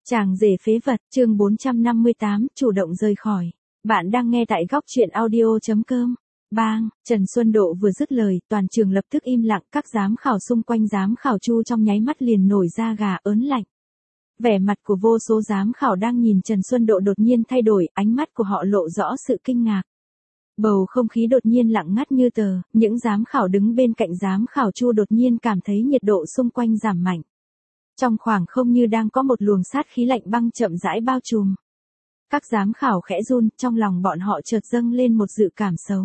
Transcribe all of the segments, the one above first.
Chàng rể phế vật, chương 458, chủ động rời khỏi. Bạn đang nghe tại góc truyện audio.com. Bang, Trần Xuân Độ vừa dứt lời, toàn trường lập tức im lặng, các giám khảo xung quanh giám khảo Chu trong nháy mắt liền nổi da gà ớn lạnh. Vẻ mặt của vô số giám khảo đang nhìn Trần Xuân Độ đột nhiên thay đổi, ánh mắt của họ lộ rõ sự kinh ngạc. Bầu không khí đột nhiên lặng ngắt như tờ, những giám khảo đứng bên cạnh giám khảo Chu đột nhiên cảm thấy nhiệt độ xung quanh giảm mạnh. Trong khoảng không như đang có một luồng sát khí lạnh băng chậm rãi bao trùm. Các giám khảo khẽ run, trong lòng bọn họ chợt dâng lên một dự cảm xấu.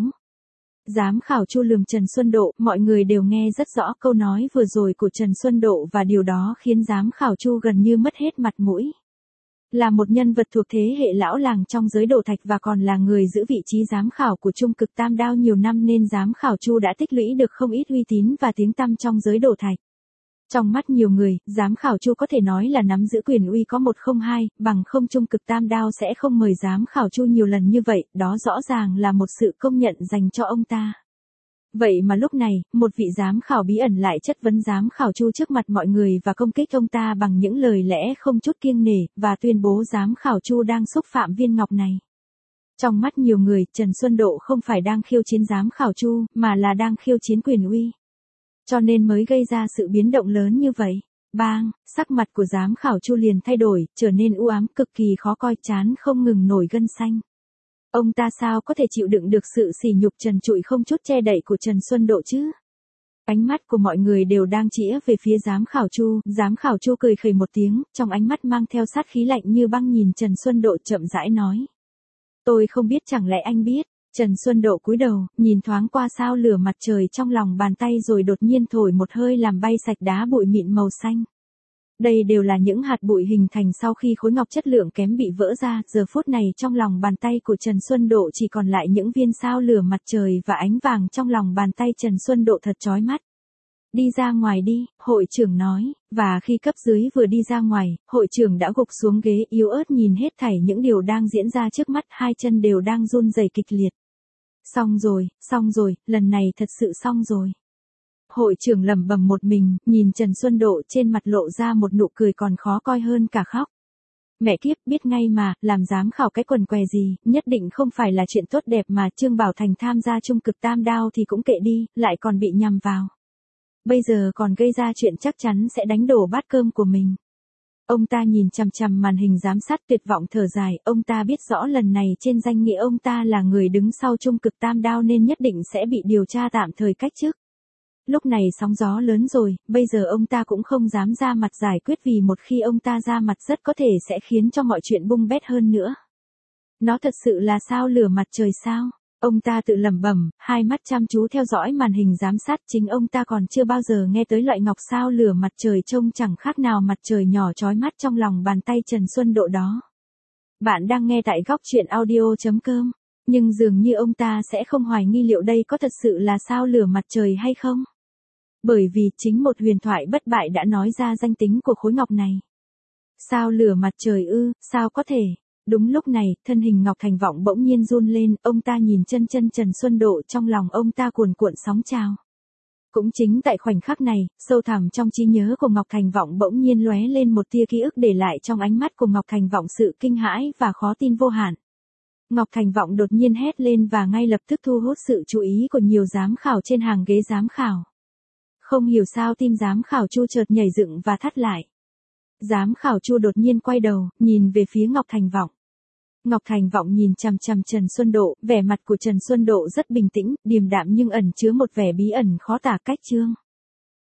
Giám khảo Chu lườm Trần Xuân Độ, mọi người đều nghe rất rõ câu nói vừa rồi của Trần Xuân Độ và điều đó khiến giám khảo Chu gần như mất hết mặt mũi. Là một nhân vật thuộc thế hệ lão làng trong giới đồ thạch và còn là người giữ vị trí giám khảo của Trung Cực Tam Đao nhiều năm nên giám khảo Chu đã tích lũy được không ít uy tín và tiếng tăm trong giới đồ thạch. Trong mắt nhiều người, giám khảo Chu có thể nói là nắm giữ quyền uy có 102, bằng không Trung Cực Tam Đao sẽ không mời giám khảo Chu nhiều lần như vậy, đó rõ ràng là một sự công nhận dành cho ông ta. Vậy mà lúc này, một vị giám khảo bí ẩn lại chất vấn giám khảo Chu trước mặt mọi người và công kích ông ta bằng những lời lẽ không chút kiêng nể, và tuyên bố giám khảo Chu đang xúc phạm viên ngọc này. Trong mắt nhiều người, Trần Xuân Độ không phải đang khiêu chiến giám khảo Chu, mà là đang khiêu chiến quyền uy. Cho nên mới gây ra sự biến động lớn như vậy. Bang, sắc mặt của giám khảo Chu liền thay đổi, trở nên u ám, cực kỳ khó coi, trán không ngừng nổi gân xanh. Ông ta sao có thể chịu đựng được sự sỉ nhục trần trụi không chút che đậy của Trần Xuân Độ chứ? Ánh mắt của mọi người đều đang chĩa về phía giám khảo Chu cười khẩy một tiếng, trong ánh mắt mang theo sát khí lạnh như băng nhìn Trần Xuân Độ chậm rãi nói. Tôi không biết, chẳng lẽ anh biết? Trần Xuân Độ cúi đầu, nhìn thoáng qua sao lửa mặt trời trong lòng bàn tay rồi đột nhiên thổi một hơi làm bay sạch đá bụi mịn màu xanh. Đây đều là những hạt bụi hình thành sau khi khối ngọc chất lượng kém bị vỡ ra, giờ phút này trong lòng bàn tay của Trần Xuân Độ chỉ còn lại những viên sao lửa mặt trời và ánh vàng trong lòng bàn tay Trần Xuân Độ thật chói mắt. Đi ra ngoài đi, hội trưởng nói, và khi cấp dưới vừa đi ra ngoài, hội trưởng đã gục xuống ghế yếu ớt nhìn hết thảy những điều đang diễn ra trước mắt, hai chân đều đang run rẩy kịch liệt. Xong rồi, lần này thật sự xong rồi. Hội trưởng lẩm bẩm một mình, nhìn Trần Xuân Độ trên mặt lộ ra một nụ cười còn khó coi hơn cả khóc. Mẹ kiếp, biết ngay mà, làm giám khảo cái quần què gì, nhất định không phải là chuyện tốt đẹp mà. Trương Bảo Thành tham gia Trung Cực Tam Đao thì cũng kệ đi, lại còn bị nhằm vào. Bây giờ còn gây ra chuyện chắc chắn sẽ đánh đổ bát cơm của mình. Ông ta nhìn chằm chằm màn hình giám sát tuyệt vọng thở dài, ông ta biết rõ lần này trên danh nghĩa ông ta là người đứng sau Trung Cực Tam Đao nên nhất định sẽ bị điều tra tạm thời cách chức. Lúc này sóng gió lớn rồi, bây giờ ông ta cũng không dám ra mặt giải quyết vì một khi ông ta ra mặt rất có thể sẽ khiến cho mọi chuyện bung bét hơn nữa. Nó thật sự là sao lửa mặt trời sao? Ông ta tự lẩm bẩm, hai mắt chăm chú theo dõi màn hình giám sát, chính ông ta còn chưa bao giờ nghe tới loại ngọc sao lửa mặt trời trông chẳng khác nào mặt trời nhỏ chói mắt trong lòng bàn tay Trần Xuân Độ đó. Bạn đang nghe tại góc truyện audio.com, nhưng dường như ông ta sẽ không hoài nghi liệu đây có thật sự là sao lửa mặt trời hay không. Bởi vì chính một huyền thoại bất bại đã nói ra danh tính của khối ngọc này. Sao lửa mặt trời ư, sao có thể? Đúng lúc này, thân hình Ngọc Thành Vọng bỗng nhiên run lên, ông ta nhìn chân Trần Xuân Độ, trong lòng ông ta cuồn cuộn sóng trào. Cũng chính tại khoảnh khắc này, sâu thẳm trong trí nhớ của Ngọc Thành Vọng bỗng nhiên lóe lên một tia ký ức để lại trong ánh mắt của Ngọc Thành Vọng sự kinh hãi và khó tin vô hạn. Ngọc Thành Vọng đột nhiên hét lên và ngay lập tức thu hút sự chú ý của nhiều giám khảo trên hàng ghế giám khảo. Không hiểu sao tim giám khảo Chu chợt nhảy dựng và thắt lại. Giám khảo Chu đột nhiên quay đầu, nhìn về phía Ngọc Thành Vọng. Ngọc Thành Vọng nhìn chằm chằm Trần Xuân Độ, vẻ mặt của Trần Xuân Độ rất bình tĩnh, điềm đạm nhưng ẩn chứa một vẻ bí ẩn khó tả cách chương.